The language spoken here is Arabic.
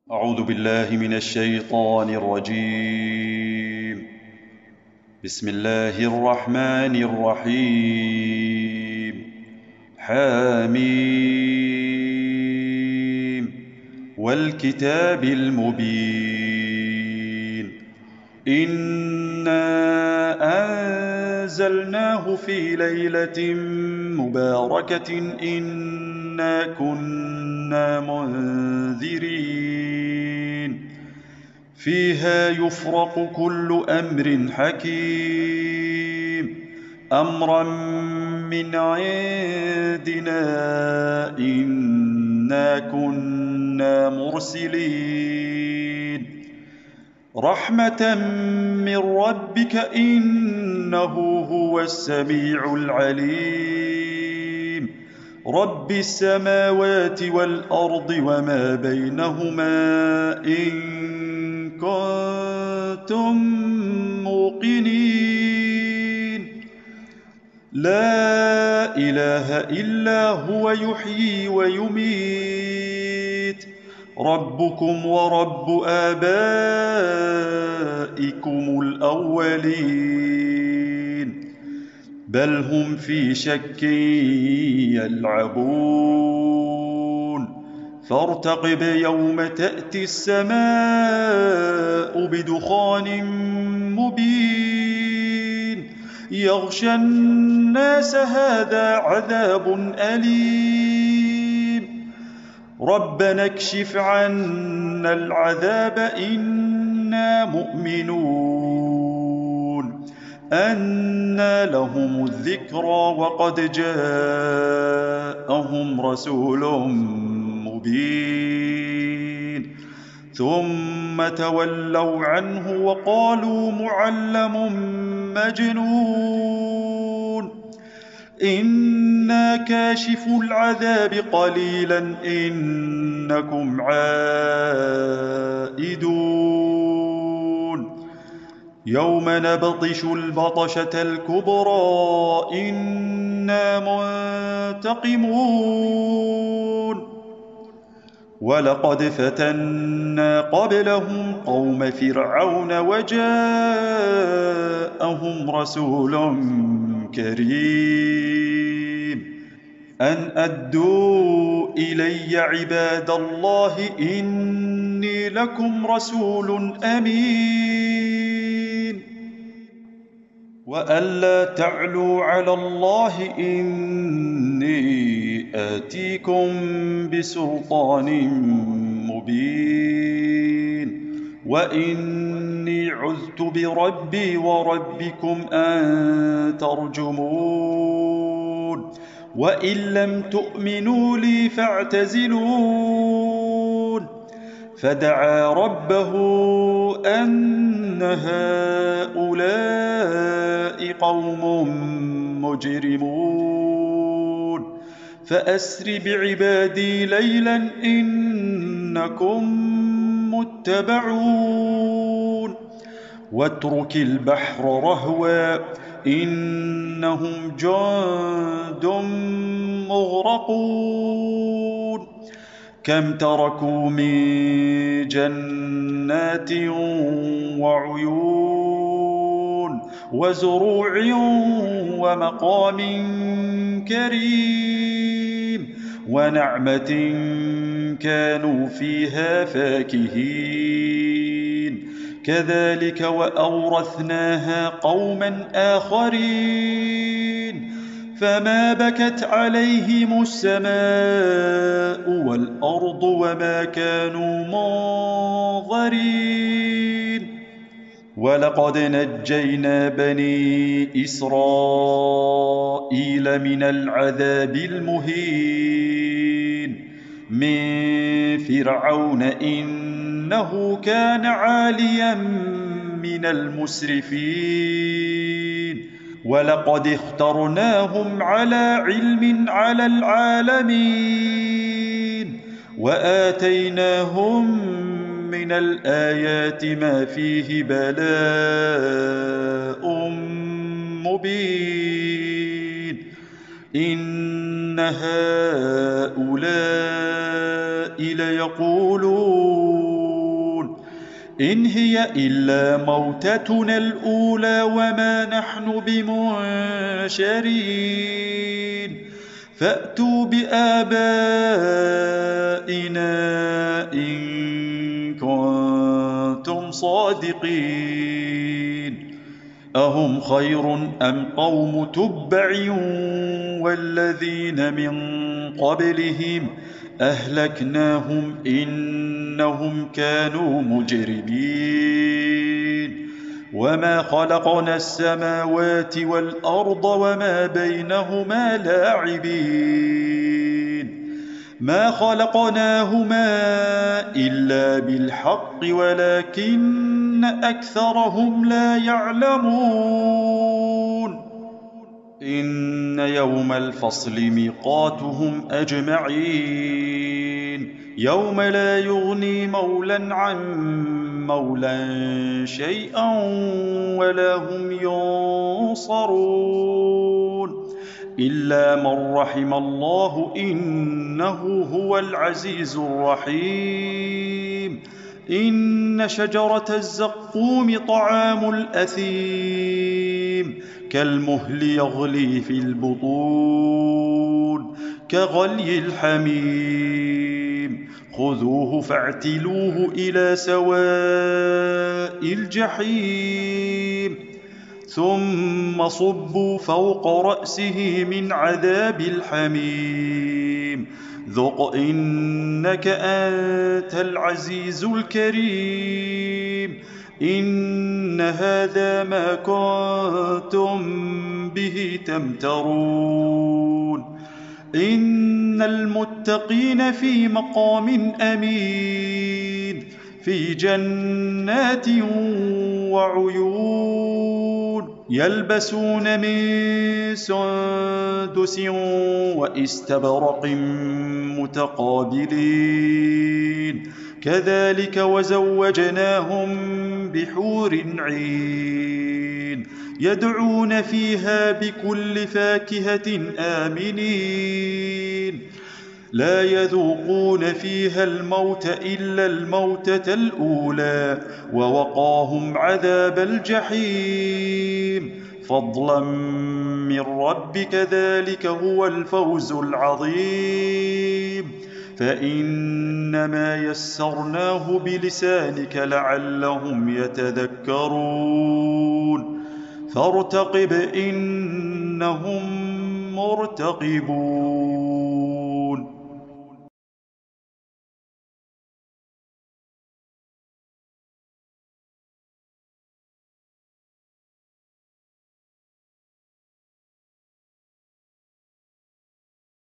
أعوذ بالله من الشيطان الرجيم. بسم الله الرحمن الرحيم. حميم والكتاب المبين. إنا أنزلناه في ليلة مباركة إنا كنا منذرين فيها يفرق كل أمر حكيم أمرا من عندنا إنا كنا مرسلين رحمة من ربك إنه هو السميع العليم رب السماوات والأرض وما بينهما إن كنتم موقنين لا إله إلا هو يحيي ويميت ربكم ورب آبائكم الأولين بل هم في شك يلعبون فارتقب يوم تأتي السماء بدخان مبين يغشى الناس هذا عذاب أليم ربنا اكشف عنا العذاب إنا مؤمنون أنى لهم الذكرى وقد جاءهم رسول مبين ثم تولوا عنه وقالوا معلم مجنون إنا كاشف العذاب قليلا إنكم عائدون يوم نبطش البطشة الكبرى إنا منتقمون ولقد فتنا قبلهم قوم فرعون وجاءهم رسول كريم أن أدوا إلي عباد الله إني لكم رسول أمين وألا تعلوا على الله إني آتيكم بسلطان مبين وإني عذت بربي وربكم أن ترجمون وإن لم تؤمنوا لي فاعتزلون فدعا ربه أن هؤلاء قوم مجرمون فأسر بعبادي ليلا إنكم متبعون واترك البحر رهوا إنهم جند مغرقون كم تركوا من جنات وعيون وزروع ومقام كريم ونعمة كانوا فيها فاكهين كذلك وأورثناها قوما آخرين فما بكت عليهم السماء والأرض وما كانوا منظرين ولقد نجينا بني إسرائيل من العذاب المهين من فرعون إنه كان عاليا من المسرفين ولقد اخترناهم على علم على العالمين وآتيناهم من الآيات ما فيه بلاء مبين إن هؤلاء ليقولون إن هي إلا موتتنا الأولى وما نحن بمنشرين فأتوا بآبائنا إن كنتم صادقين أهم خير أم قوم تبع والذين من قبلهم أهلكناهم إنهم كانوا مجرمين وما خلقنا السماوات والأرض وما بينهما لاعبين ما خلقناهما إلا بالحق ولكن أكثرهم لا يعلمون إن يوم الفصل ميقاتهم أجمعين يوم لا يغني مولى عن مولى شيئا ولا هم ينصرون إلا من رحم الله إنه هو العزيز الرحيم إن شجرة الزقوم طعام الأثيم كالمهل يغلي في البطون كغلي الحميم خذوه فاعتلوه إلى سواء الجحيم ثم صبوا فوق رأسه من عذاب الحميم ذق إنك أنت العزيز الكريم إن هذا ما كنتم به تمترون إن المتقين في مقام أمين في جنات وعيون يلبسون من سندس واستبرق متقابلين كذلك وزوجناهم بحور عين يدعون فيها بكل فاكهة آمنين لا يذوقون فيها الموت إلا الموتة الأولى ووقاهم عذاب الجحيم فضلا من ربك ذلك هو الفوز العظيم فإنما يسرناه بلسانك لعلهم يتذكرون فارتقب إنهم مرتقبون